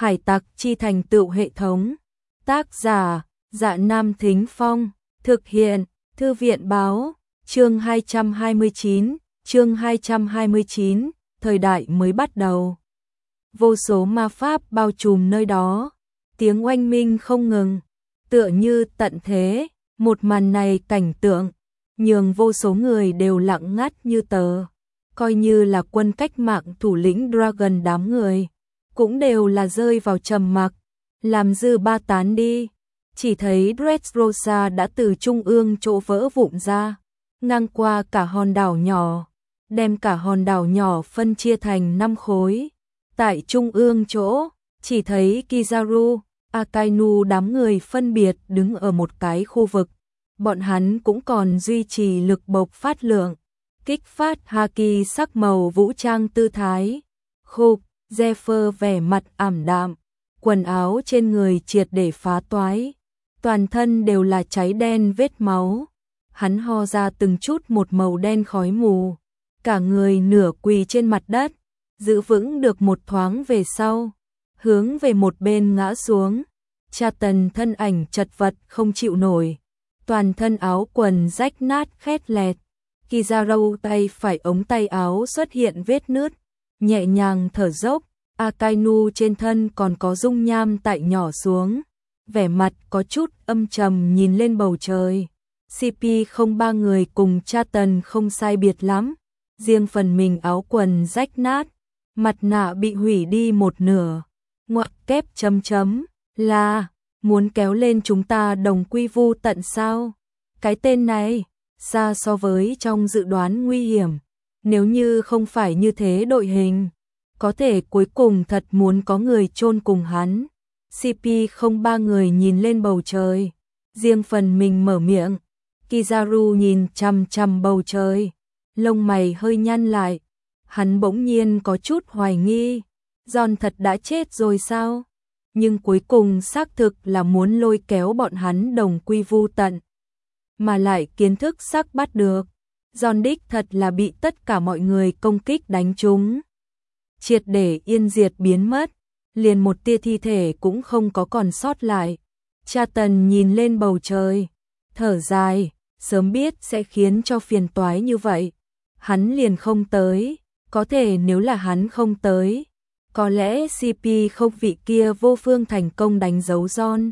Hải tặc chi thành tựu hệ thống. Tác giả, Dạ Nam Thính Phong. Thực hiện, Thư viện báo. Chương 229, thời đại mới bắt đầu. Vô số ma pháp bao trùm nơi đó, tiếng oanh minh không ngừng, tựa như tận thế. Một màn này cảnh tượng, nhường vô số người đều lặng ngắt như tờ. Coi như là quân cách mạng thủ lĩnh Dragon đám người, cũng đều là rơi vào trầm mặc, làm dư ba tán đi. Chỉ thấy Dressrosa đã từ trung ương chỗ vỡ vụn ra, ngang qua cả hòn đảo nhỏ, đem cả hòn đảo nhỏ phân chia thành 5 khối. Tại trung ương chỗ, chỉ thấy Kizaru, Akainu đám người phân biệt đứng ở một cái khu vực. Bọn hắn cũng còn duy trì lực bộc phát lượng, kích phát haki sắc màu vũ trang tư thái. Khục, Zephyr vẻ mặt ảm đạm, quần áo trên người triệt để phá toái, toàn thân đều là cháy đen vết máu. Hắn ho ra từng chút một màu đen khói mù, cả người nửa quỳ trên mặt đất, giữ vững được một thoáng về sau, hướng về một bên ngã xuống. Cha Tần thân ảnh chật vật không chịu nổi, toàn thân áo quần rách nát khét lẹt. Kizaru tay phải ống tay áo xuất hiện vết nứt, nhẹ nhàng thở dốc. Akainu trên thân còn có dung nham tại nhỏ xuống, vẻ mặt có chút âm trầm nhìn lên bầu trời. CP03 người cùng cha Tần không sai biệt lắm, riêng phần mình áo quần rách nát, mặt nạ bị hủy đi một nửa. Ngoặc kép là muốn kéo lên chúng ta đồng quy vu tận sao? Cái tên này xa so với trong dự đoán nguy hiểm. Nếu như không phải như thế đội hình, có thể cuối cùng thật muốn có người chôn cùng hắn. CP03 người nhìn lên bầu trời, riêng phần mình mở miệng. Kizaru nhìn chằm chằm bầu trời, lông mày hơi nhăn lại. Hắn bỗng nhiên có chút hoài nghi, John thật đã chết rồi sao? Nhưng cuối cùng xác thực là muốn lôi kéo bọn hắn đồng quy vu tận, mà lại kiến thức xác bắt được. John đích thật là bị tất cả mọi người công kích đánh trúng, triệt để yên diệt biến mất, liền một tia thi thể cũng không có còn sót lại. Cha Tần nhìn lên bầu trời, thở dài, sớm biết sẽ khiến cho phiền toái như vậy, hắn liền không tới. Có thể nếu là hắn không tới, có lẽ CP không vị kia vô phương thành công đánh dấu John.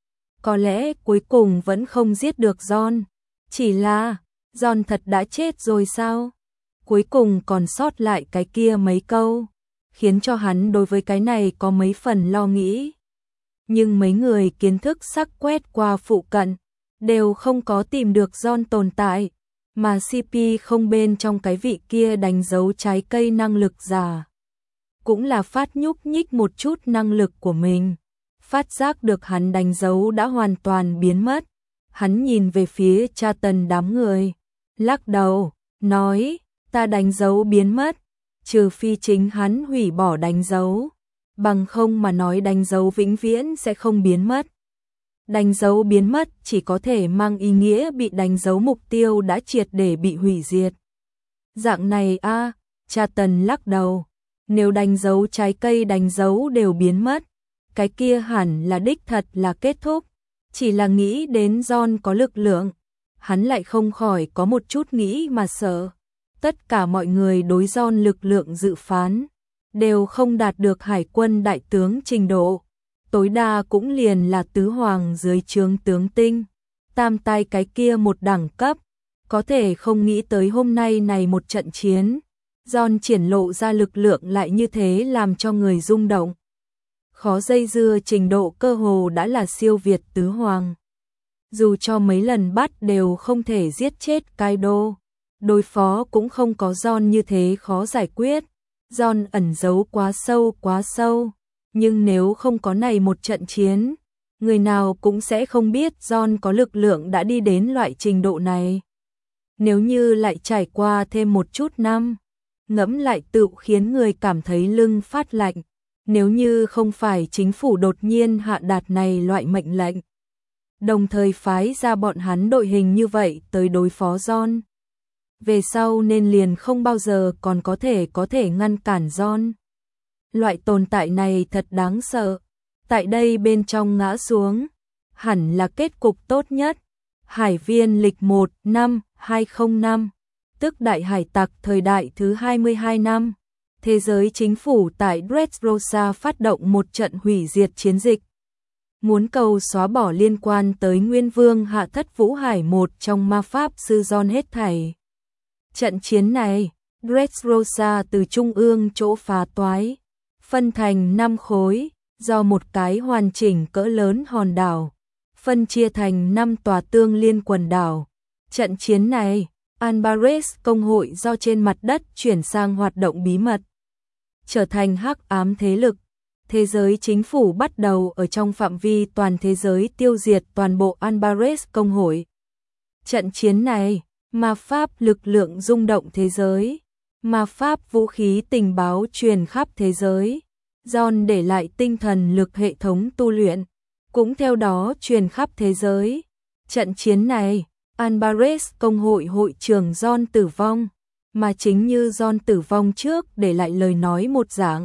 Có lẽ cuối cùng vẫn không giết được John. Chỉ là, John thật đã chết rồi sao? Cuối cùng còn sót lại cái kia mấy câu, khiến cho hắn đối với cái này có mấy phần lo nghĩ. Nhưng mấy người kiến thức sắc quét qua phụ cận, đều không có tìm được John tồn tại. Mà CP không bên trong cái vị kia đánh dấu trái cây năng lực giả, cũng là phát nhúc nhích một chút năng lực của mình, phát giác được hắn đánh dấu đã hoàn toàn biến mất. Hắn nhìn về phía cha Tần đám người, lắc đầu, nói, ta đánh dấu biến mất, trừ phi chính hắn hủy bỏ đánh dấu, bằng không mà nói đánh dấu vĩnh viễn sẽ không biến mất. Đánh dấu biến mất chỉ có thể mang ý nghĩa bị đánh dấu mục tiêu đã triệt để bị hủy diệt. Dạng này a, cha Tần lắc đầu, nếu đánh dấu trái cây đánh dấu đều biến mất, cái kia hẳn là đích thật là kết thúc. Chỉ là nghĩ đến John có lực lượng, hắn lại không khỏi có một chút nghĩ mà sợ. Tất cả mọi người đối John lực lượng dự phán đều không đạt được hải quân đại tướng trình độ, tối đa cũng liền là tứ hoàng dưới trướng tướng tinh, tam tai cái kia một đẳng cấp. Có thể không nghĩ tới hôm nay này một trận chiến, John triển lộ ra lực lượng lại như thế làm cho người rung động. Khó dây dưa trình độ cơ hồ đã là siêu việt tứ hoàng. Dù cho mấy lần bắt đều không thể giết chết Kaido, đối phó cũng không có John như thế khó giải quyết. John ẩn giấu quá sâu. Nhưng nếu không có này một trận chiến, người nào cũng sẽ không biết John có lực lượng đã đi đến loại trình độ này. Nếu như lại trải qua thêm một chút năm, ngẫm lại tự khiến người cảm thấy lưng phát lạnh. Nếu như không phải chính phủ đột nhiên hạ đạt này loại mệnh lệnh, đồng thời phái ra bọn hắn đội hình như vậy tới đối phó John, về sau nên liền không bao giờ còn có thể ngăn cản John. loại tồn tại này thật đáng sợ. Tại đây bên trong ngã xuống, hẳn là kết cục tốt nhất. Hải viên lịch 1 năm 205, tức đại hải tặc thời đại thứ 22 năm. Thế giới chính phủ tại Dressrosa phát động một trận hủy diệt chiến dịch. Muốn cầu xóa bỏ liên quan tới Nguyên Vương Hạ Thất Vũ Hải, một trong ma pháp sư John hết thảy. Trận chiến này, Dressrosa từ trung ương chỗ phá toái, phân thành 5 khối, do một cái hoàn chỉnh cỡ lớn hòn đảo, phân chia thành 5 tòa tương liên quần đảo. Trận chiến này, Albares công hội do trên mặt đất chuyển sang hoạt động bí mật, trở thành hắc ám thế lực. Thế giới chính phủ bắt đầu ở trong phạm vi toàn thế giới tiêu diệt toàn bộ Albares công hội. Trận chiến này, ma pháp lực lượng rung động thế giới, ma pháp vũ khí tình báo truyền khắp thế giới. John để lại tinh thần lực hệ thống tu luyện, cũng theo đó truyền khắp thế giới. Trận chiến này, Albares công hội hội trưởng John tử vong, mà chính như John tử vong trước để lại lời nói một dạng.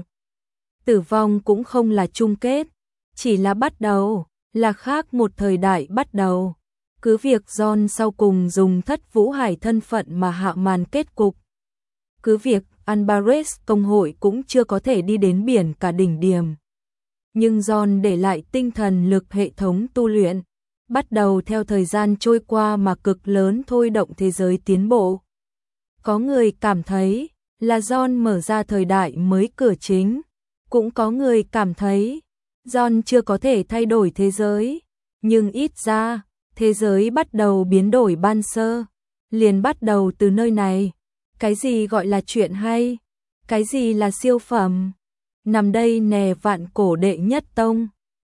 Tử vong cũng không là chung kết, chỉ là bắt đầu, là khác một thời đại bắt đầu. Cứ việc John sau cùng dùng Thất Vũ Hải thân phận mà hạ màn kết cục. Cứ việc Albares công hội cũng chưa có thể đi đến biển cả đỉnh điểm. Nhưng John để lại tinh thần lực hệ thống tu luyện, bắt đầu theo thời gian trôi qua mà cực lớn thôi động thế giới tiến bộ. Có người cảm thấy là John mở ra thời đại mới cửa chính, cũng có người cảm thấy John chưa có thể thay đổi thế giới, nhưng ít ra thế giới bắt đầu biến đổi ban sơ, liền bắt đầu từ nơi này. Cái gì gọi là chuyện hay? Cái gì là siêu phẩm? Nằm đây nè vạn cổ đệ nhất tông.